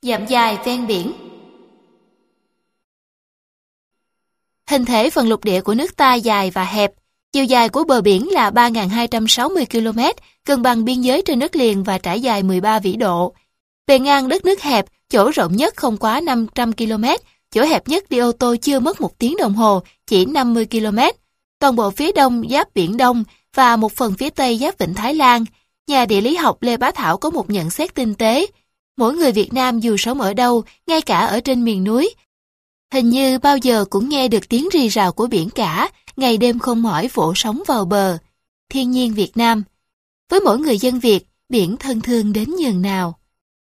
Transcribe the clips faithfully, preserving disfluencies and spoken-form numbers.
Dặm dài ven biển. Hình thể phần lục địa của nước ta dài và hẹp. Chiều dài của bờ biển là ba nghìn hai trăm sáu mươi ki lô mét, cân bằng biên giới trên đất liền và trải dài mười ba vĩ độ. Bề ngang đất nước hẹp, chỗ rộng nhất không quá năm trăm ki lô mét, chỗ hẹp nhất đi ô tô chưa mất một tiếng đồng hồ, chỉ năm mươi ki lô mét. Toàn bộ phía đông giáp Biển Đông và một phần phía tây giáp Vịnh Thái Lan. Nhà địa lý học Lê Bá Thảo có một nhận xét tinh tế. Mỗi người Việt Nam dù sống ở đâu, ngay cả ở trên miền núi, hình như bao giờ cũng nghe được tiếng rì rào của biển cả, ngày đêm không mỏi vỗ sóng vào bờ. Thiên nhiên Việt Nam. Với mỗi người dân Việt, biển thân thương đến nhường nào.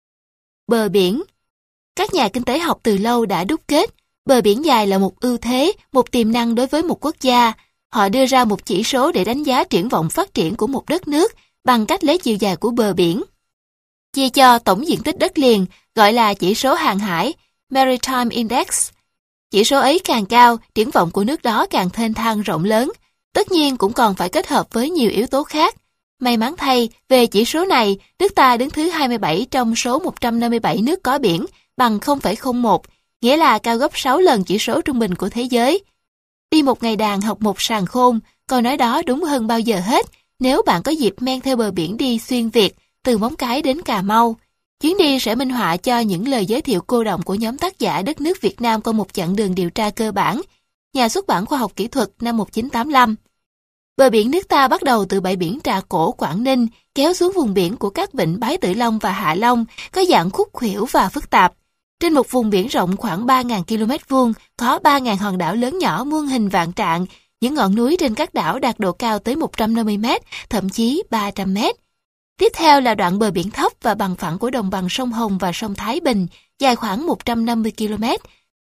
Bờ biển. Các nhà kinh tế học từ lâu đã đúc kết, bờ biển dài là một ưu thế, một tiềm năng đối với một quốc gia. Họ đưa ra một chỉ số để đánh giá triển vọng phát triển của một đất nước bằng cách lấy chiều dài của bờ biển, chia cho tổng diện tích đất liền, gọi là chỉ số hàng hải, Maritime Index. Chỉ số ấy càng cao, triển vọng của nước đó càng thênh thang rộng lớn. Tất nhiên cũng còn phải kết hợp với nhiều yếu tố khác. May mắn thay, về chỉ số này, nước ta đứng thứ hai mươi bảy trong số một trăm năm mươi bảy nước có biển, bằng không phẩy không một, nghĩa là cao gấp sáu lần chỉ số trung bình của thế giới. Đi một ngày đàn học một sàng khôn, câu nói đó đúng hơn bao giờ hết nếu bạn có dịp men theo bờ biển đi xuyên Việt, từ Móng Cái đến Cà Mau. Chuyến đi sẽ minh họa cho những lời giới thiệu cô đọng của nhóm tác giả Đất nước Việt Nam qua một chặng đường điều tra cơ bản, nhà xuất bản Khoa học Kỹ thuật năm một nghìn chín trăm tám mươi lăm. Bờ biển nước ta bắt đầu từ bãi biển Trà Cổ, Quảng Ninh, kéo xuống vùng biển của các vịnh Bái Tử Long và Hạ Long, có dạng khúc khuỷu và phức tạp. Trên một vùng biển rộng khoảng ba nghìn ki lô mét vuông, có ba nghìn hòn đảo lớn nhỏ muôn hình vạn trạng, những ngọn núi trên các đảo đạt độ cao tới một trăm năm mươi mét, thậm chí ba trăm mét. Tiếp theo là đoạn bờ biển thấp và bằng phẳng của đồng bằng sông Hồng và sông Thái Bình, dài khoảng một trăm năm mươi ki lô mét.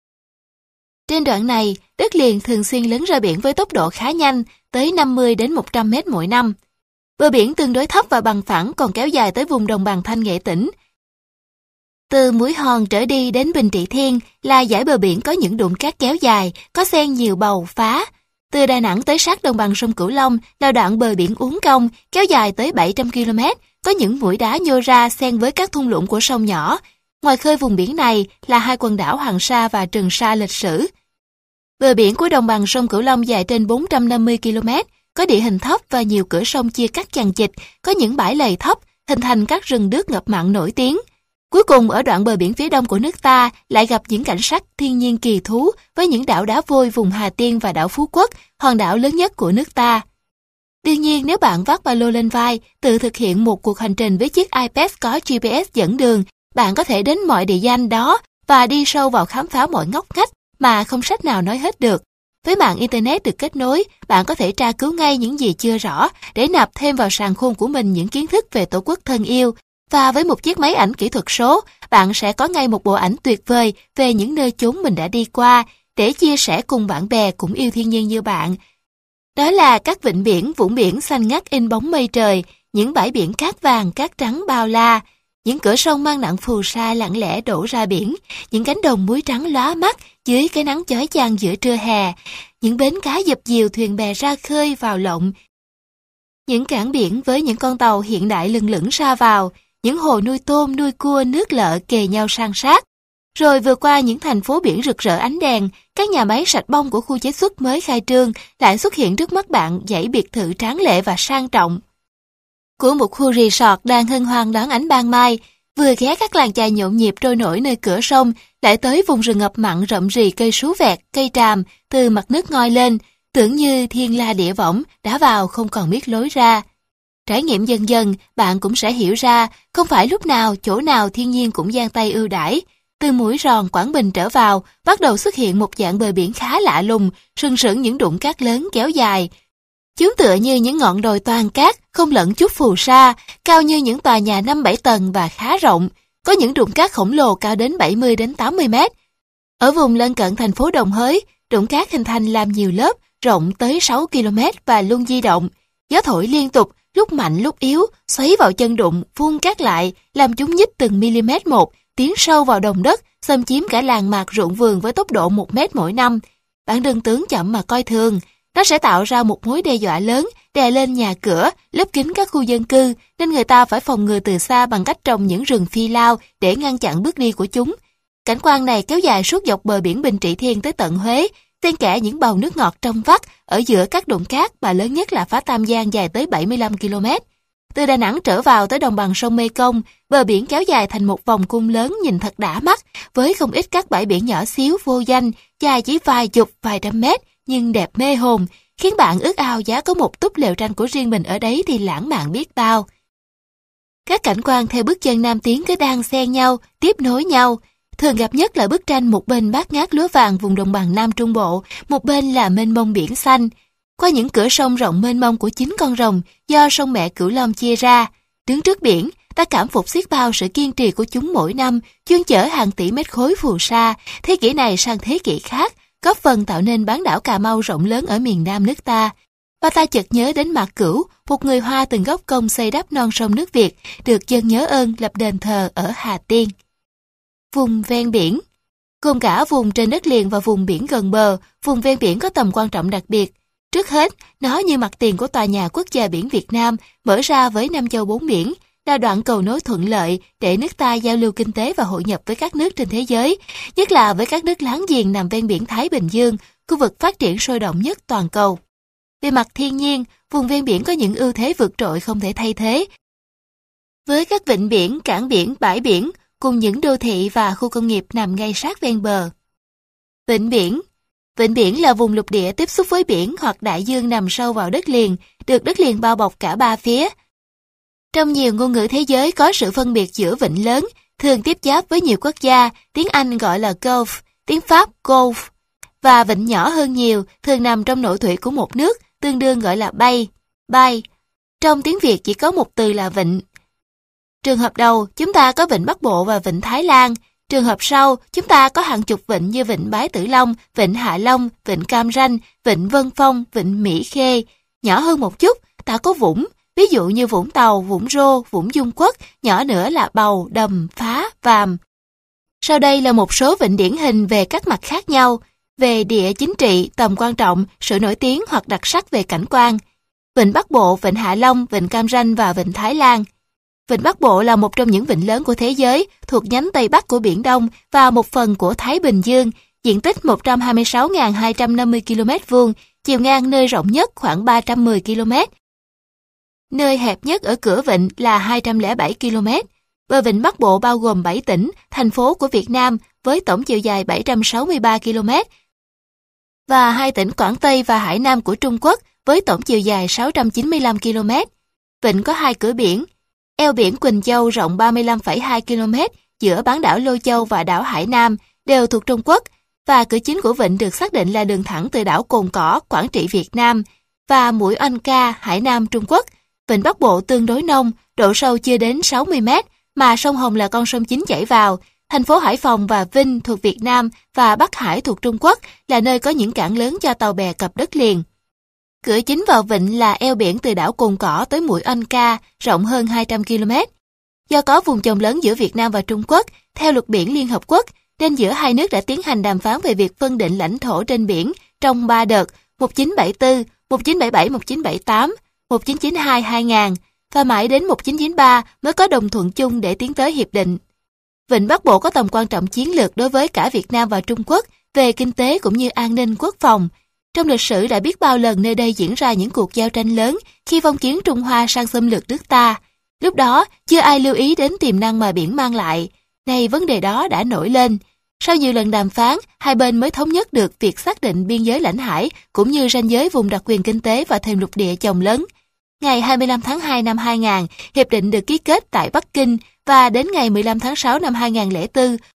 Trên đoạn này, đất liền thường xuyên lấn ra biển với tốc độ khá nhanh, tới năm mươi đến một trăm mét mỗi năm. Bờ biển tương đối thấp và bằng phẳng còn kéo dài tới vùng đồng bằng Thanh Nghệ tỉnh. Từ Mũi Hòn trở đi đến Bình Trị Thiên là dải bờ biển có những đụn cát kéo dài, có xen nhiều bầu, phá. Từ Đà Nẵng tới sát đồng bằng sông Cửu Long là đoạn bờ biển uốn cong, kéo dài tới bảy trăm ki lô mét, có những mũi đá nhô ra xen với các thung lũng của sông nhỏ. Ngoài khơi vùng biển này là hai quần đảo Hoàng Sa và Trường Sa lịch sử. Bờ biển của đồng bằng sông Cửu Long dài trên bốn trăm năm mươi ki lô mét, có địa hình thấp và nhiều cửa sông chia cắt chằng chịt, có những bãi lầy thấp, hình thành các rừng đước ngập mặn nổi tiếng. Cuối cùng ở đoạn bờ biển phía đông của nước ta lại gặp những cảnh sắc thiên nhiên kỳ thú với những đảo đá vôi vùng Hà Tiên và đảo Phú Quốc, hòn đảo lớn nhất của nước ta. Đương nhiên nếu bạn vác ba lô lên vai, tự thực hiện một cuộc hành trình với chiếc iPad có giê pê ét dẫn đường, bạn có thể đến mọi địa danh đó và đi sâu vào khám phá mọi ngóc ngách mà không sách nào nói hết được. Với mạng Internet được kết nối, bạn có thể tra cứu ngay những gì chưa rõ để nạp thêm vào sàng khôn của mình những kiến thức về Tổ quốc thân yêu. Và với một chiếc máy ảnh kỹ thuật số, bạn sẽ có ngay một bộ ảnh tuyệt vời về những nơi chốn mình đã đi qua để chia sẻ cùng bạn bè cũng yêu thiên nhiên như bạn. Đó là các vịnh biển, vũng biển xanh ngắt in bóng mây trời, những bãi biển cát vàng, cát trắng bao la, những cửa sông mang nặng phù sa lặng lẽ đổ ra biển, những cánh đồng muối trắng lóa mắt dưới cái nắng chói chang giữa trưa hè, những bến cá dập dìu thuyền bè ra khơi vào lộng, những cảng biển với những con tàu hiện đại lừng lững ra vào, những hồ nuôi tôm, nuôi cua, nước lợ kề nhau san sát. Rồi vừa qua những thành phố biển rực rỡ ánh đèn, các nhà máy sạch bông của khu chế xuất mới khai trương lại xuất hiện trước mắt bạn dãy biệt thự tráng lệ và sang trọng của một khu resort đang hân hoan đón ánh ban mai. Vừa ghé các làng chài nhộn nhịp trôi nổi nơi cửa sông, lại tới vùng rừng ngập mặn rậm rì cây sú vẹt, cây tràm từ mặt nước ngoi lên, tưởng như thiên la địa võng, đã vào không còn biết lối ra. Trải nghiệm dần dần, bạn cũng sẽ hiểu ra, không phải lúc nào, chỗ nào thiên nhiên cũng giang tay ưu đãi. Từ Mũi Ròn, Quảng Bình trở vào, bắt đầu xuất hiện một dạng bờ biển khá lạ lùng, sừng sững những đụn cát lớn kéo dài. Chúng tựa như những ngọn đồi toan cát, không lẫn chút phù sa, cao như những tòa nhà năm bảy tầng và khá rộng. Có những đụn cát khổng lồ cao đến bảy mươi đến tám mươi mét. Ở vùng lân cận thành phố Đồng Hới, đụn cát hình thành làm nhiều lớp, rộng tới sáu ki lô mét và luôn di động. Gió thổi liên tục, lúc mạnh lúc yếu, xoáy vào chân đụng, phun cát lại, làm chúng nhích từng mm một, tiến sâu vào đồng đất, xâm chiếm cả làng mạc ruộng vườn với tốc độ một mét mỗi năm. Bạn đừng tưởng chậm mà coi thường. Nó sẽ tạo ra một mối đe dọa lớn, đè lên nhà cửa, lấp kín các khu dân cư, nên người ta phải phòng ngừa từ xa bằng cách trồng những rừng phi lao để ngăn chặn bước đi của chúng. Cảnh quan này kéo dài suốt dọc bờ biển Bình Trị Thiên tới tận Huế, xen kẽ những bầu nước ngọt trong vắt ở giữa các đụng cát, mà lớn nhất là phá Tam Giang dài tới bảy mươi lăm ki lô mét. Từ Đà Nẵng trở vào tới đồng bằng sông Mê Công, bờ biển kéo dài thành một vòng cung lớn nhìn thật đã mắt, với không ít các bãi biển nhỏ xíu vô danh, dài chỉ vài chục, vài trăm mét, nhưng đẹp mê hồn, khiến bạn ước ao giá có một túp lều tranh của riêng mình ở đấy thì lãng mạn biết bao. Các cảnh quan theo bước chân nam tiến cứ đan xen nhau, tiếp nối nhau. Thường gặp nhất là bức tranh một bên bát ngát lúa vàng vùng đồng bằng Nam Trung Bộ, một bên là mênh mông biển xanh. Qua những cửa sông rộng mênh mông của chín con rồng do sông mẹ Cửu Long chia ra, đứng trước biển, ta cảm phục xiết bao sự kiên trì của chúng mỗi năm, chuyên chở hàng tỷ mét khối phù sa, thế kỷ này sang thế kỷ khác, góp phần tạo nên bán đảo Cà Mau rộng lớn ở miền Nam nước ta. Và ta chợt nhớ đến Mạc Cửu, một người Hoa từng góp công xây đắp non sông nước Việt, được dân nhớ ơn lập đền thờ ở Hà Tiên. Vùng ven biển gồm cả vùng trên đất liền và vùng biển gần bờ. Vùng ven biển có tầm quan trọng đặc biệt. Trước hết, nó như mặt tiền của tòa nhà quốc gia biển Việt Nam, mở ra với năm châu bốn biển, là đoạn cầu nối thuận lợi để nước ta giao lưu kinh tế và hội nhập với các nước trên thế giới, nhất là với các nước láng giềng nằm ven biển Thái Bình Dương, khu vực phát triển sôi động nhất toàn cầu. Về mặt thiên nhiên, vùng ven biển có những ưu thế vượt trội không thể thay thế. Với các vịnh biển, cảng biển, bãi biển, cùng những đô thị và khu công nghiệp nằm ngay sát ven bờ. Vịnh biển Vịnh biển là vùng lục địa tiếp xúc với biển hoặc đại dương nằm sâu vào đất liền, được đất liền bao bọc cả ba phía. Trong nhiều ngôn ngữ thế giới có sự phân biệt giữa vịnh lớn, thường tiếp giáp với nhiều quốc gia, tiếng Anh gọi là Gulf, tiếng Pháp Golf, và vịnh nhỏ hơn nhiều, thường nằm trong nội thủy của một nước, tương đương gọi là bay, bay. Trong tiếng Việt chỉ có một từ là vịnh. Trường hợp đầu, chúng ta có vịnh Bắc Bộ và vịnh Thái Lan. Trường hợp sau, chúng ta có hàng chục vịnh như vịnh Bái Tử Long, vịnh Hạ Long, vịnh Cam Ranh, vịnh Vân Phong, vịnh Mỹ Khê. Nhỏ hơn một chút, ta có vũng, ví dụ như Vũng Tàu, Vũng Rô, Vũng Dung Quốc, nhỏ nữa là Bầu, Đầm, Phá, Vàm. Sau đây là một số vịnh điển hình về các mặt khác nhau, về địa chính trị, tầm quan trọng, sự nổi tiếng hoặc đặc sắc về cảnh quan. Vịnh Bắc Bộ, vịnh Hạ Long, vịnh Cam Ranh và vịnh Thái Lan. Vịnh Bắc Bộ là một trong những vịnh lớn của thế giới, thuộc nhánh Tây Bắc của Biển Đông và một phần của Thái Bình Dương, diện tích một trăm hai mươi sáu nghìn hai trăm năm mươi ki lô mét vuông, chiều ngang nơi rộng nhất khoảng ba trăm mười ki lô mét. Nơi hẹp nhất ở cửa vịnh là hai trăm lẻ bảy ki lô mét. Bờ vịnh Bắc Bộ bao gồm bảy tỉnh, thành phố của Việt Nam với tổng chiều dài bảy trăm sáu mươi ba ki lô mét và hai tỉnh Quảng Tây và Hải Nam của Trung Quốc với tổng chiều dài sáu trăm chín mươi lăm ki lô mét. Vịnh có hai cửa biển. Eo biển Quỳnh Châu rộng ba mươi lăm phẩy hai ki lô mét giữa bán đảo Lôi Châu và đảo Hải Nam đều thuộc Trung Quốc, và cửa chính của vịnh được xác định là đường thẳng từ đảo Cồn Cỏ, Quảng Trị Việt Nam và mũi Oanh Ca, Hải Nam Trung Quốc. Vịnh Bắc Bộ tương đối nông, độ sâu chưa đến sáu mươi mét, mà sông Hồng là con sông chính chảy vào. Thành phố Hải Phòng và Vinh thuộc Việt Nam và Bắc Hải thuộc Trung Quốc là nơi có những cảng lớn cho tàu bè cập đất liền. Cửa chính vào vịnh là eo biển từ đảo Cồn Cỏ tới mũi Oanh Ca, rộng hơn hai trăm ki lô mét. Do có vùng chồng lớn giữa Việt Nam và Trung Quốc, theo luật biển Liên Hợp Quốc, nên giữa hai nước đã tiến hành đàm phán về việc phân định lãnh thổ trên biển trong ba đợt một nghìn chín trăm bảy mươi tư, một nghìn chín trăm bảy mươi bảy, một nghìn chín trăm bảy mươi tám, một nghìn chín trăm chín mươi hai hai nghìn, và mãi đến một nghìn chín trăm chín mươi ba mới có đồng thuận chung để tiến tới hiệp định. Vịnh Bắc Bộ có tầm quan trọng chiến lược đối với cả Việt Nam và Trung Quốc về kinh tế cũng như an ninh quốc phòng. Trong lịch sử đã biết bao lần nơi đây diễn ra những cuộc giao tranh lớn khi phong kiến Trung Hoa sang xâm lược nước ta. Lúc đó, chưa ai lưu ý đến tiềm năng mà biển mang lại. Nay vấn đề đó đã nổi lên. Sau nhiều lần đàm phán, hai bên mới thống nhất được việc xác định biên giới lãnh hải cũng như ranh giới vùng đặc quyền kinh tế và thềm lục địa chồng lớn. Ngày hai mươi lăm tháng hai năm hai nghìn, hiệp định được ký kết tại Bắc Kinh, và đến ngày mười lăm tháng sáu năm hai nghìn không trăm lẻ bốn,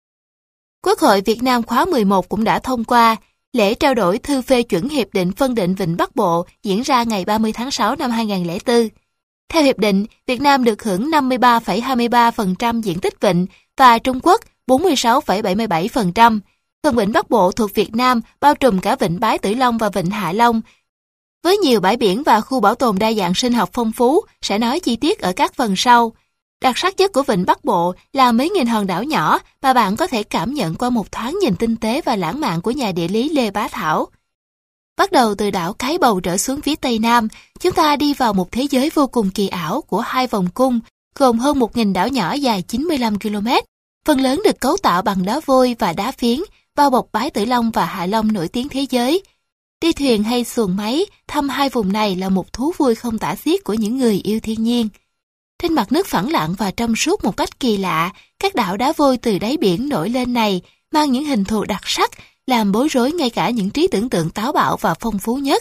Quốc hội Việt Nam khóa mười một cũng đã thông qua. Lễ trao đổi thư phê chuẩn hiệp định phân định Vịnh Bắc Bộ diễn ra ngày ba mươi tháng sáu năm hai nghìn không trăm lẻ bốn. Theo hiệp định, Việt Nam được hưởng năm mươi ba phẩy hai mươi ba phần trăm diện tích vịnh và Trung Quốc bốn mươi sáu phẩy bảy mươi bảy phần trăm. Phần vịnh Bắc Bộ thuộc Việt Nam bao trùm cả vịnh Bái Tử Long và vịnh Hạ Long, với nhiều bãi biển và khu bảo tồn đa dạng sinh học phong phú, sẽ nói chi tiết ở các phần sau. Đặc sắc nhất của vịnh Bắc Bộ là mấy nghìn hòn đảo nhỏ mà bạn có thể cảm nhận qua một thoáng nhìn tinh tế và lãng mạn của nhà địa lý Lê Bá Thảo. Bắt đầu từ đảo Cái Bầu trở xuống phía tây nam, chúng ta đi vào một thế giới vô cùng kỳ ảo của hai vòng cung, gồm hơn một nghìn đảo nhỏ dài chín mươi lăm ki lô mét. Phần lớn được cấu tạo bằng đá vôi và đá phiến, bao bọc Bái Tử Long và Hạ Long nổi tiếng thế giới. Đi thuyền hay xuồng máy, thăm hai vùng này là một thú vui không tả xiết của những người yêu thiên nhiên. Trên mặt nước phẳng lặng và trong suốt một cách kỳ lạ, các đảo đá vôi từ đáy biển nổi lên này mang những hình thù đặc sắc, làm bối rối ngay cả những trí tưởng tượng táo bạo và phong phú nhất.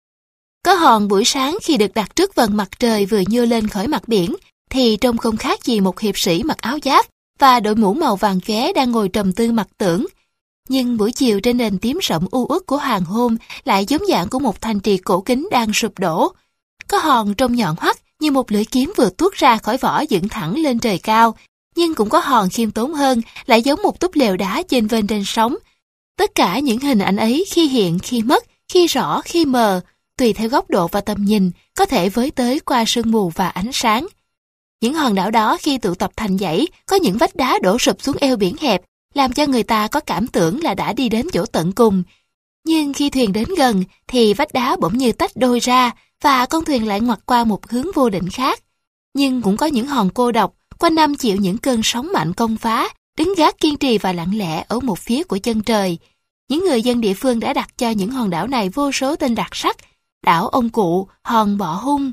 Có hòn buổi sáng khi được đặt trước vầng mặt trời vừa nhô lên khỏi mặt biển, thì trông không khác gì một hiệp sĩ mặc áo giáp và đội mũ màu vàng chóe đang ngồi trầm tư mặc tưởng. Nhưng buổi chiều trên nền tím sẫm u uất của hoàng hôn lại giống dạng của một thành trì cổ kính đang sụp đổ. Có hòn trông nhọn hoắt như một lưỡi kiếm vừa tuốt ra khỏi vỏ dựng thẳng lên trời cao, nhưng cũng có hòn khiêm tốn hơn, lại giống một túp lều đá chênh vênh trên sóng. Tất cả những hình ảnh ấy khi hiện, khi mất, khi rõ, khi mờ, tùy theo góc độ và tầm nhìn, có thể với tới qua sương mù và ánh sáng. Những hòn đảo đó khi tụ tập thành dãy, có những vách đá đổ sụp xuống eo biển hẹp, làm cho người ta có cảm tưởng là đã đi đến chỗ tận cùng. Nhưng khi thuyền đến gần, thì vách đá bỗng như tách đôi ra, và con thuyền lại ngoặt qua một hướng vô định khác. Nhưng cũng có những hòn cô độc, quanh năm chịu những cơn sóng mạnh công phá, đứng gác kiên trì và lặng lẽ ở một phía của chân trời. Những người dân địa phương đã đặt cho những hòn đảo này vô số tên đặc sắc: đảo Ông Cụ, hòn Bọ Hung,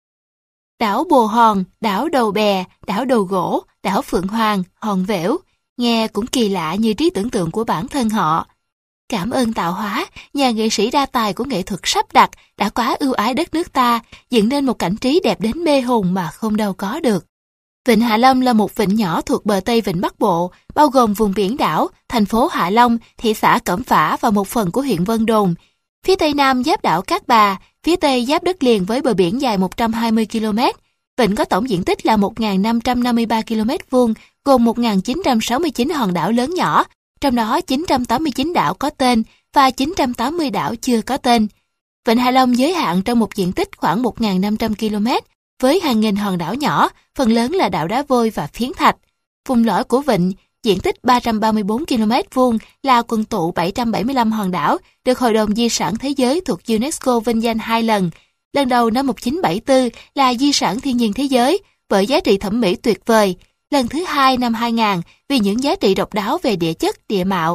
đảo Bồ Hòn, đảo Đầu Bè, đảo Đầu Gỗ, đảo Phượng Hoàng, hòn Vẻo. Nghe cũng kỳ lạ như trí tưởng tượng của bản thân họ. Cảm ơn tạo hóa, nhà nghệ sĩ đa tài của nghệ thuật sắp đặt đã quá ưu ái đất nước ta, dựng nên một cảnh trí đẹp đến mê hồn mà không đâu có được. Vịnh Hạ Long là một vịnh nhỏ thuộc bờ Tây Vịnh Bắc Bộ, bao gồm vùng biển đảo, thành phố Hạ Long, thị xã Cẩm Phả và một phần của huyện Vân Đồn. Phía tây nam giáp đảo Cát Bà, phía tây giáp đất liền với bờ biển dài một trăm hai mươi ki lô mét. Vịnh có tổng diện tích là một nghìn năm trăm năm mươi ba ki lô mét vuông, gồm một nghìn chín trăm sáu mươi chín hòn đảo lớn nhỏ, trong đó chín trăm tám mươi chín đảo có tên và chín trăm tám mươi đảo chưa có tên. Vịnh Hạ Long giới hạn trong một diện tích khoảng một nghìn năm trăm ki lô mét, với hàng nghìn hòn đảo nhỏ, phần lớn là đảo đá vôi và phiến thạch. Vùng lõi của vịnh, diện tích ba trăm ba mươi bốn ki lô mét vuông, là quần tụ bảy trăm bảy mươi lăm hòn đảo, được Hội đồng Di sản Thế giới thuộc UNESCO vinh danh hai lần. Lần đầu năm một nghìn chín trăm bảy mươi tư là Di sản Thiên nhiên Thế giới bởi giá trị thẩm mỹ tuyệt vời. Lần thứ hai năm hai nghìn vì những giá trị độc đáo về địa chất, địa mạo.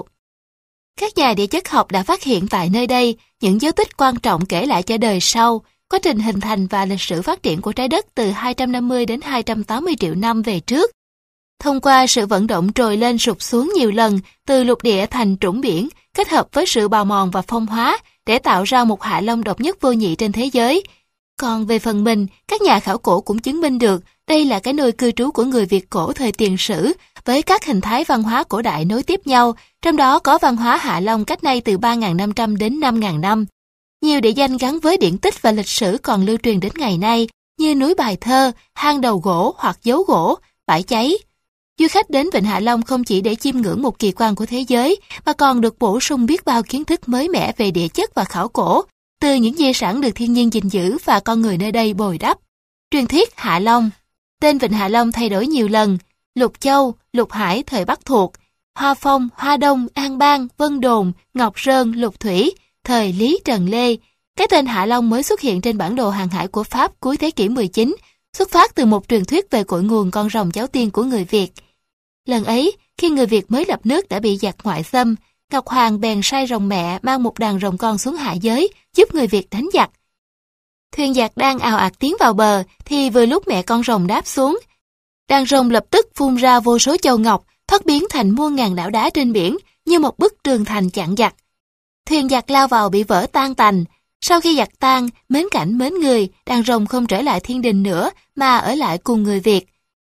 Các nhà địa chất học đã phát hiện tại nơi đây những dấu tích quan trọng kể lại cho đời sau, quá trình hình thành và lịch sử phát triển của trái đất từ hai trăm năm mươi đến hai trăm tám mươi triệu năm về trước. Thông qua sự vận động trồi lên sụp xuống nhiều lần từ lục địa thành trũng biển, kết hợp với sự bào mòn và phong hóa để tạo ra một Hạ Long độc nhất vô nhị trên thế giới. Còn về phần mình, các nhà khảo cổ cũng chứng minh được đây là cái nơi cư trú của người Việt cổ thời tiền sử, với các hình thái văn hóa cổ đại nối tiếp nhau, trong đó có văn hóa Hạ Long cách nay từ ba nghìn năm trăm đến năm nghìn năm. Nhiều địa danh gắn với điển tích và lịch sử còn lưu truyền đến ngày nay, như núi Bài Thơ, hang Đầu Gỗ hoặc Dấu Gỗ, bãi cháy. Du khách đến Vịnh Hạ Long không chỉ để chiêm ngưỡng một kỳ quan của thế giới, mà còn được bổ sung biết bao kiến thức mới mẻ về địa chất và khảo cổ, từ những di sản được thiên nhiên gìn giữ và con người nơi đây bồi đắp. Truyền thuyết Hạ Long. Tên Vịnh Hạ Long thay đổi nhiều lần: Lục Châu, Lục Hải thời Bắc thuộc, Hoa Phong, Hoa Đông, An Bang, Vân Đồn, Ngọc Sơn, Lục Thủy thời Lý Trần Lê. Cái tên Hạ Long mới xuất hiện trên bản đồ hàng hải của Pháp cuối thế kỷ mười chín, xuất phát từ một truyền thuyết về cội nguồn con rồng cháu tiên của người Việt. Lần ấy, khi người Việt mới lập nước đã bị giặc ngoại xâm, Ngọc Hoàng bèn sai rồng mẹ mang một đàn rồng con xuống hạ giới, giúp người Việt đánh giặc. Thuyền giặc đang ào ạt tiến vào bờ, thì vừa lúc mẹ con rồng đáp xuống, đàn rồng lập tức phun ra vô số châu ngọc, thoát biến thành muôn ngàn đảo đá trên biển, như một bức tường thành chặn giặc. Thuyền giặc lao vào bị vỡ tan tành. Sau khi giặc tan, mến cảnh mến người, đàn rồng không trở lại thiên đình nữa, mà ở lại cùng người Việt.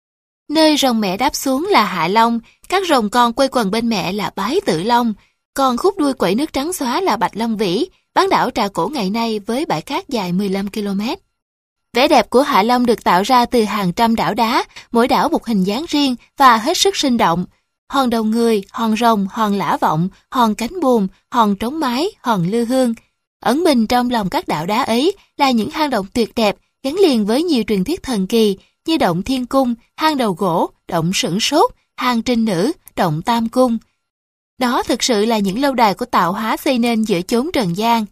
Nơi rồng mẹ đáp xuống là Hạ Long, các rồng con quây quần bên mẹ là Bái Tử Long, còn khúc đuôi quẩy nước trắng xóa là Bạch Long Vĩ, bán đảo Trà Cổ ngày nay với bãi cát dài mười lăm ki lô mét. Vẻ đẹp của Hạ Long được tạo ra từ hàng trăm đảo đá, mỗi đảo một hình dáng riêng và hết sức sinh động. Hòn Đầu Người, hòn Rồng, hòn Lã Vọng, hòn Cánh Buồm, hòn Trống Mái, hòn Lư Hương. Ẩn mình trong lòng các đảo đá ấy là những hang động tuyệt đẹp gắn liền với nhiều truyền thuyết thần kỳ như động Thiên Cung, hang Đầu Gỗ, động Sửng Sốt, hang Trinh Nữ, động Tam Cung. Đó thực sự là những lâu đài của tạo hóa xây nên giữa chốn trần gian.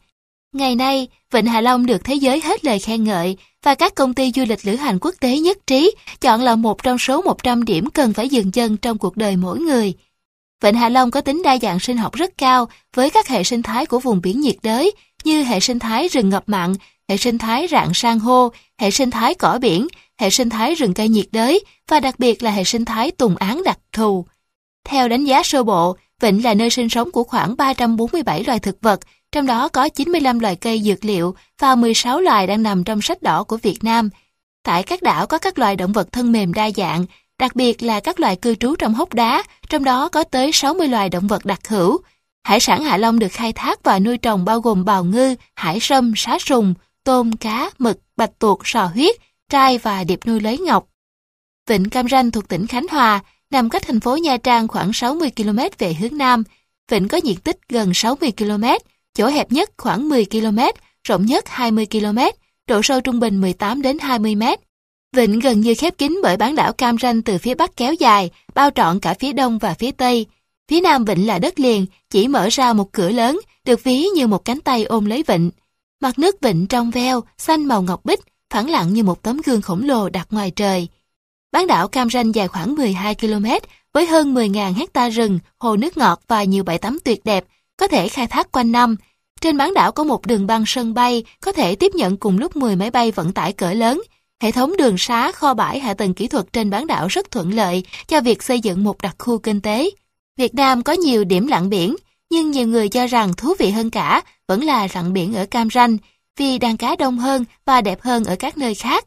Ngày nay, Vịnh Hạ Long được thế giới hết lời khen ngợi và các công ty du lịch lữ hành quốc tế nhất trí chọn là một trong số một trăm điểm cần phải dừng chân trong cuộc đời mỗi người. Vịnh Hạ Long có tính đa dạng sinh học rất cao với các hệ sinh thái của vùng biển nhiệt đới như hệ sinh thái rừng ngập mặn, hệ sinh thái rạn san hô, hệ sinh thái cỏ biển, hệ sinh thái rừng cây nhiệt đới và đặc biệt là hệ sinh thái tùng án đặc thù. Theo đánh giá sơ bộ, vịnh là nơi sinh sống của khoảng ba trăm bốn mươi bảy loài thực vật, trong đó có chín mươi lăm loài cây dược liệu và mười sáu loài đang nằm trong sách đỏ của Việt Nam. Tại các đảo có các loài động vật thân mềm đa dạng, đặc biệt là các loài cư trú trong hốc đá, trong đó có tới sáu mươi loài động vật đặc hữu. Hải sản Hạ Long được khai thác và nuôi trồng bao gồm bào ngư, hải sâm, sá sùng, tôm, cá, mực, bạch tuộc, sò huyết, trai và điệp nuôi lưới ngọc. Vịnh Cam Ranh thuộc tỉnh Khánh Hòa, nằm cách thành phố Nha Trang khoảng sáu mươi ki lô mét về hướng Nam. Vịnh có diện tích gần sáu mươi ki lô mét, chỗ hẹp nhất khoảng mười ki lô mét, rộng nhất hai mươi ki lô mét, độ sâu trung bình mười tám đến hai mươi mét. Vịnh gần như khép kín bởi bán đảo Cam Ranh từ phía bắc kéo dài, bao trọn cả phía đông và phía tây. Phía nam vịnh là đất liền, chỉ mở ra một cửa lớn, được ví như một cánh tay ôm lấy vịnh. Mặt nước vịnh trong veo, xanh màu ngọc bích, phẳng lặng như một tấm gương khổng lồ đặt ngoài trời. Bán đảo Cam Ranh dài khoảng mười hai ki lô mét, với hơn mười nghìn hecta rừng, hồ nước ngọt và nhiều bãi tắm tuyệt đẹp, có thể khai thác quanh năm. Trên bán đảo có một đường băng sân bay, có thể tiếp nhận cùng lúc mười máy bay vận tải cỡ lớn. Hệ thống đường xá, kho bãi, hạ tầng kỹ thuật trên bán đảo rất thuận lợi cho việc xây dựng một đặc khu kinh tế. Việt Nam có nhiều điểm lặn biển, nhưng nhiều người cho rằng thú vị hơn cả vẫn là lặn biển ở Cam Ranh, vì đàn cá đông hơn và đẹp hơn ở các nơi khác.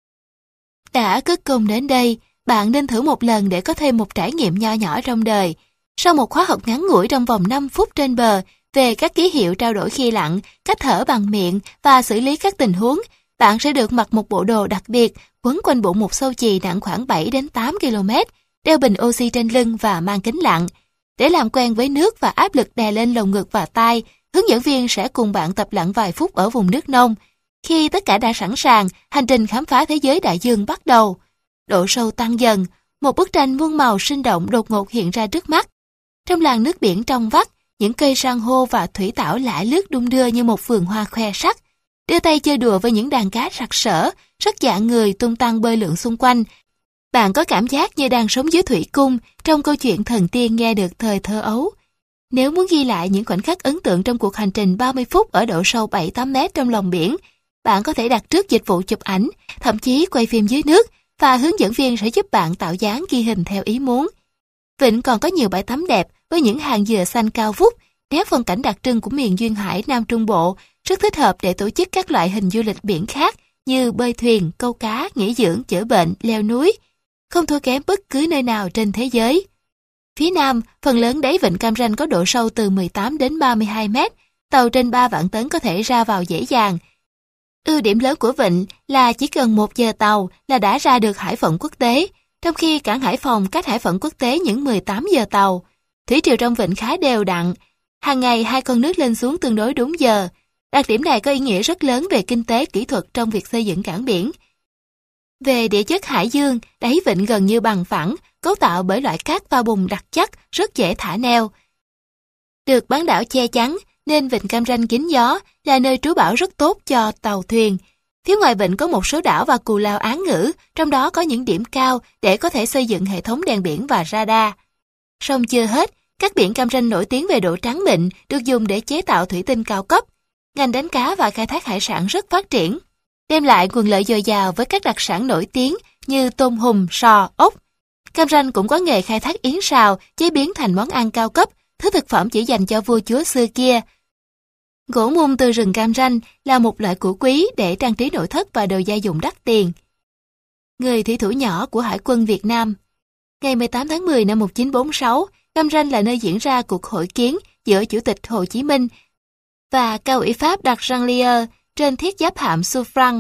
Đã cất công đến đây, bạn nên thử một lần để có thêm một trải nghiệm nho nhỏ trong đời. Sau một khóa học ngắn ngủi trong vòng năm phút trên bờ về các ký hiệu trao đổi khi lặn, cách thở bằng miệng và xử lý các tình huống, bạn sẽ được mặc một bộ đồ đặc biệt, quấn quanh bụng một sâu chì nặng khoảng bảy đến tám ki lô mét, đeo bình oxy trên lưng và mang kính lặn. Để làm quen với nước và áp lực đè lên lồng ngực và tai, hướng dẫn viên sẽ cùng bạn tập lặn vài phút ở vùng nước nông. Khi tất cả đã sẵn sàng, hành trình khám phá thế giới đại dương bắt đầu. Độ sâu tăng dần, một bức tranh muôn màu sinh động đột ngột hiện ra trước mắt. Trong làn nước biển trong vắt, những cây san hô và thủy tảo lả lướt đung đưa như một vườn hoa khoe sắc. Đưa tay chơi đùa với những đàn cá sặc sỡ, rất dạng người tung tăng bơi lượn xung quanh. Bạn có cảm giác như đang sống dưới thủy cung trong câu chuyện thần tiên nghe được thời thơ ấu. Nếu muốn ghi lại những khoảnh khắc ấn tượng trong cuộc hành trình ba mươi phút ở độ sâu bảy tám mét trong lòng biển, bạn có thể đặt trước dịch vụ chụp ảnh, thậm chí quay phim dưới nước, và hướng dẫn viên sẽ giúp bạn tạo dáng ghi hình theo ý muốn. Vịnh còn có nhiều bãi tắm đẹp với những hàng dừa xanh cao vút, nét phong cảnh đặc trưng của miền duyên hải Nam Trung Bộ, rất thích hợp để tổ chức các loại hình du lịch biển khác như bơi thuyền, câu cá, nghỉ dưỡng, chữa bệnh, leo núi, không thua kém bất cứ nơi nào trên thế giới. Phía nam, phần lớn đáy vịnh Cam Ranh có độ sâu từ mười tám đến ba mươi hai mét, tàu trên ba vạn tấn có thể ra vào dễ dàng. Ưu điểm lớn của vịnh là chỉ cần một giờ tàu là đã ra được hải phận quốc tế, trong khi cảng Hải Phòng cách hải phận quốc tế những mười tám giờ tàu. Thủy triều trong vịnh khá đều đặn, hàng ngày hai con nước lên xuống tương đối đúng giờ. Đặc điểm này có ý nghĩa rất lớn về kinh tế kỹ thuật trong việc xây dựng cảng biển. Về địa chất hải dương, đáy vịnh gần như bằng phẳng, cấu tạo bởi loại cát và bùn đặc chất, rất dễ thả neo. Được bán đảo che chắn, nên vịnh Cam Ranh kín gió, là nơi trú bão rất tốt cho tàu thuyền. Phía ngoài vịnh có một số đảo và cù lao án ngữ, trong đó có những điểm cao để có thể xây dựng hệ thống đèn biển và radar. Song chưa hết, các biển Cam Ranh nổi tiếng về độ trắng mịn, được dùng để chế tạo thủy tinh cao cấp. Ngành đánh cá và khai thác hải sản rất phát triển, đem lại nguồn lợi dồi dào với các đặc sản nổi tiếng như tôm hùm, sò, ốc. Cam Ranh cũng có nghề khai thác yến sào, chế biến thành món ăn cao cấp, thứ thực phẩm chỉ dành cho vua chúa xưa kia. Gỗ mum từ rừng Cam Ranh là một loại củ quý để trang trí nội thất và đồ gia dụng đắt tiền. Người thủy thủ nhỏ của Hải quân Việt Nam. Ngày mười tám tháng mười năm một nghìn chín trăm bốn mươi sáu, Cam Ranh là nơi diễn ra cuộc hội kiến giữa Chủ tịch Hồ Chí Minh và cao ủy Pháp Dardanlier trên thiết giáp hạm Suffren.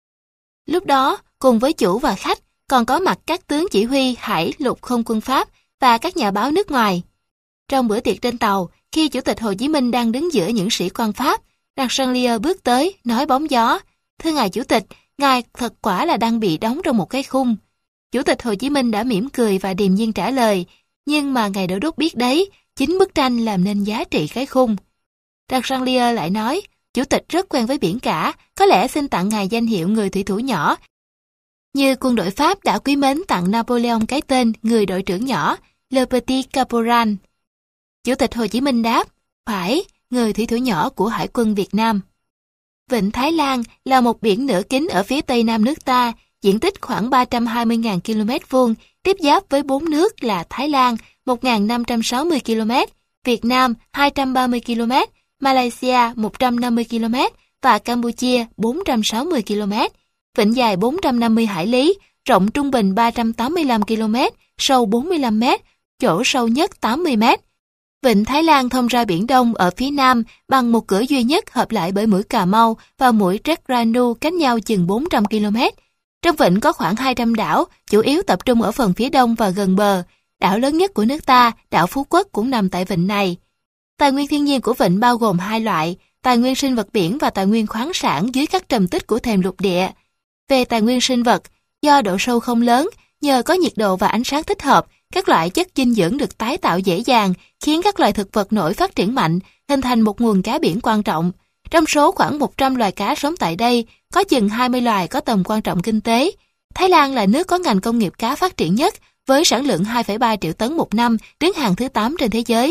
Lúc đó, cùng với chủ và khách, còn có mặt các tướng chỉ huy hải lục không quân Pháp và các nhà báo nước ngoài. Trong bữa tiệc trên tàu, khi Chủ tịch Hồ Chí Minh đang đứng giữa những sĩ quan Pháp, Dardanlier bước tới, nói bóng gió: "Thưa ngài Chủ tịch, ngài thật quả là đang bị đóng trong một cái khung." Chủ tịch Hồ Chí Minh đã mỉm cười và điềm nhiên trả lời: "Nhưng mà ngài Đỗ Đúc biết đấy, chính bức tranh làm nên giá trị cái khung." Dardanlier lại nói: chủ tịch rất quen với biển cả, có lẽ xin tặng ngài danh hiệu người thủy thủ nhỏ, như quân đội Pháp đã quý mến tặng Napoleon cái tên người đội trưởng nhỏ, Le Petit Caporal. Chủ tịch Hồ Chí Minh đáp, phải, người thủy thủ nhỏ của Hải quân Việt Nam. Vịnh Thái Lan là một biển nửa kính ở phía tây nam nước ta, diện tích khoảng ba trăm hai mươi nghìn ki lô mét vuông, tiếp giáp với bốn nước là Thái Lan một nghìn năm trăm sáu mươi ki lô mét, Việt Nam hai trăm ba mươi ki lô mét, Malaysia một trăm năm mươi ki lô mét và Campuchia bốn trăm sáu mươi ki lô mét. Vịnh dài bốn trăm năm mươi hải lý, rộng trung bình ba trăm tám mươi lăm ki lô mét, sâu bốn mươi lăm mét, chỗ sâu nhất tám mươi mét. Vịnh Thái Lan thông ra Biển Đông ở phía nam bằng một cửa duy nhất hợp lại bởi mũi Cà Mau và mũi Terengganu cách nhau chừng bốn trăm ki lô mét. Trong vịnh có khoảng hai trăm đảo, chủ yếu tập trung ở phần phía đông và gần bờ. Đảo lớn nhất của nước ta, đảo Phú Quốc cũng nằm tại vịnh này. Tài nguyên thiên nhiên của vịnh bao gồm hai loại, tài nguyên sinh vật biển và tài nguyên khoáng sản dưới các trầm tích của thềm lục địa. Về tài nguyên sinh vật, do độ sâu không lớn, nhờ có nhiệt độ và ánh sáng thích hợp, các loại chất dinh dưỡng được tái tạo dễ dàng, khiến các loài thực vật nổi phát triển mạnh, hình thành một nguồn cá biển quan trọng. Trong số khoảng một trăm loài cá sống tại đây, có chừng hai mươi loài có tầm quan trọng kinh tế. Thái Lan là nước có ngành công nghiệp cá phát triển nhất, với sản lượng hai phẩy ba triệu tấn một năm, đứng hàng thứ tám trên thế giới.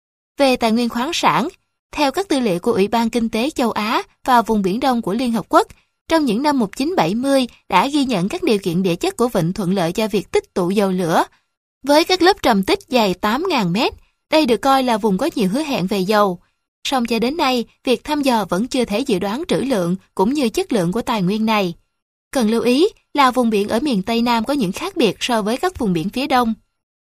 Về tài nguyên khoáng sản, theo các tư liệu của Ủy ban Kinh tế Châu Á và vùng Biển Đông của Liên Hợp Quốc, trong những năm một nghìn chín trăm bảy mươi đã ghi nhận các điều kiện địa chất của vịnh thuận lợi cho việc tích tụ dầu lửa. Với các lớp trầm tích dày tám nghìn mét, đây được coi là vùng có nhiều hứa hẹn về dầu. Song cho đến nay, việc thăm dò vẫn chưa thể dự đoán trữ lượng cũng như chất lượng của tài nguyên này. Cần lưu ý là vùng biển ở miền Tây Nam có những khác biệt so với các vùng biển phía Đông.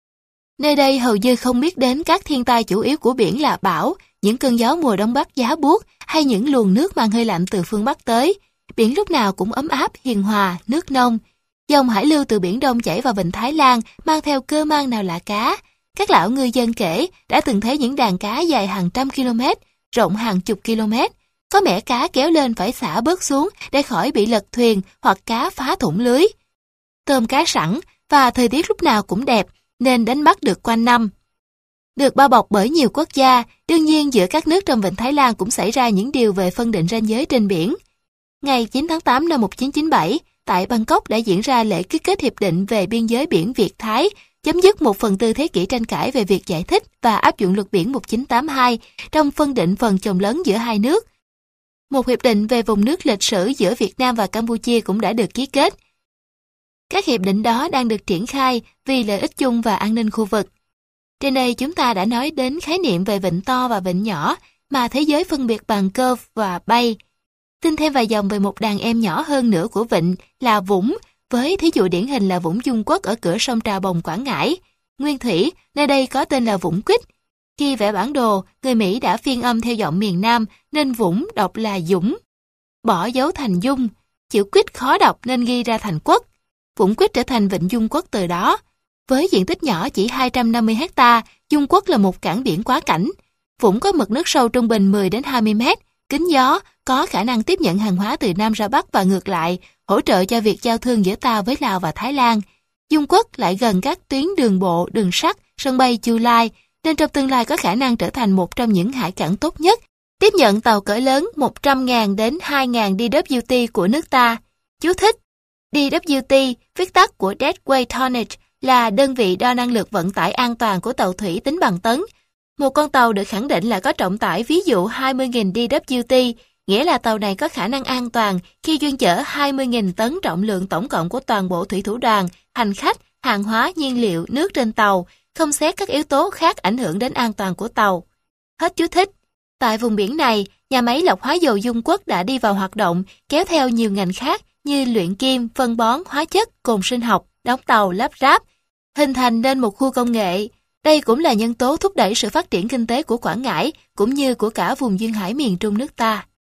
Nơi đây hầu như không biết đến các thiên tai chủ yếu của biển là bão, những cơn gió mùa đông bắc giá buốt hay những luồng nước mang hơi lạnh từ phương Bắc tới. Biển lúc nào cũng ấm áp, hiền hòa, nước nông. Dòng hải lưu từ Biển Đông chảy vào vịnh Thái Lan mang theo cơ mang nào lạ cá. Các lão ngư dân kể đã từng thấy những đàn cá dài hàng trăm km, rộng hàng chục km. Có mẻ cá kéo lên phải xả bớt xuống để khỏi bị lật thuyền hoặc cá phá thủng lưới. Tôm cá sẵn và thời tiết lúc nào cũng đẹp nên đánh bắt được quanh năm. Được bao bọc bởi nhiều quốc gia, đương nhiên giữa các nước trong vịnh Thái Lan cũng xảy ra những điều về phân định ranh giới trên biển. Ngày chín tháng tám năm một nghìn chín trăm chín mươi bảy, tại Bangkok đã diễn ra lễ ký kết hiệp định về biên giới biển Việt-Thái, chấm dứt một phần tư thế kỷ tranh cãi về việc giải thích và áp dụng luật biển một nghìn chín trăm tám mươi hai trong phân định phần chồng lớn giữa hai nước. Một hiệp định về vùng nước lịch sử giữa Việt Nam và Campuchia cũng đã được ký kết. Các hiệp định đó đang được triển khai vì lợi ích chung và an ninh khu vực. Trên đây chúng ta đã nói đến khái niệm về vịnh to và vịnh nhỏ mà thế giới phân biệt bằng curve và bay. Tin thêm vài dòng về một đàn em nhỏ hơn nữa của vịnh là vũng, với thí dụ điển hình là vũng Dung Quốc ở cửa sông Trà Bồng, Quảng Ngãi. Nguyên thủy, nơi đây có tên là Vũng Quýt. Khi vẽ bản đồ, người Mỹ đã phiên âm theo giọng miền Nam nên Vũng đọc là Dũng. Bỏ dấu thành Dung, chữ Quýt khó đọc nên ghi ra thành Quốc. Vũng Quýt trở thành vịnh Dung Quốc từ đó. Với diện tích nhỏ chỉ hai trăm năm mươi héc ta, Dung Quốc là một cảng biển quá cảnh. Vũng có mực nước sâu trung bình mười đến hai mươi mét, kính gió, có khả năng tiếp nhận hàng hóa từ Nam ra Bắc và ngược lại, hỗ trợ cho việc giao thương giữa ta với Lào và Thái Lan. Dung Quốc lại gần các tuyến đường bộ, đường sắt, sân bay Chu Lai, nên trong tương lai có khả năng trở thành một trong những hải cảng tốt nhất, tiếp nhận tàu cỡ lớn một trăm nghìn đến hai nghìn đê vê tê của nước ta. Chú thích: đê vê tê, viết tắt của Deadweight Tonnage, là đơn vị đo năng lực vận tải an toàn của tàu thủy tính bằng tấn. Một con tàu được khẳng định là có trọng tải ví dụ hai mươi nghìn đê vê tê, nghĩa là tàu này có khả năng an toàn khi chuyên chở hai mươi nghìn tấn trọng lượng tổng cộng của toàn bộ thủy thủ đoàn, hành khách, hàng hóa, nhiên liệu, nước trên tàu, không xét các yếu tố khác ảnh hưởng đến an toàn của tàu. Hết chú thích. Tại vùng biển này, nhà máy lọc hóa dầu Dung Quốc đã đi vào hoạt động, kéo theo nhiều ngành khác như luyện kim, phân bón, hóa chất, cồn sinh học, đóng tàu, lắp ráp, hình thành nên một khu công nghệ. Đây cũng là nhân tố thúc đẩy sự phát triển kinh tế của Quảng Ngãi, cũng như của cả vùng duyên hải miền Trung nước ta.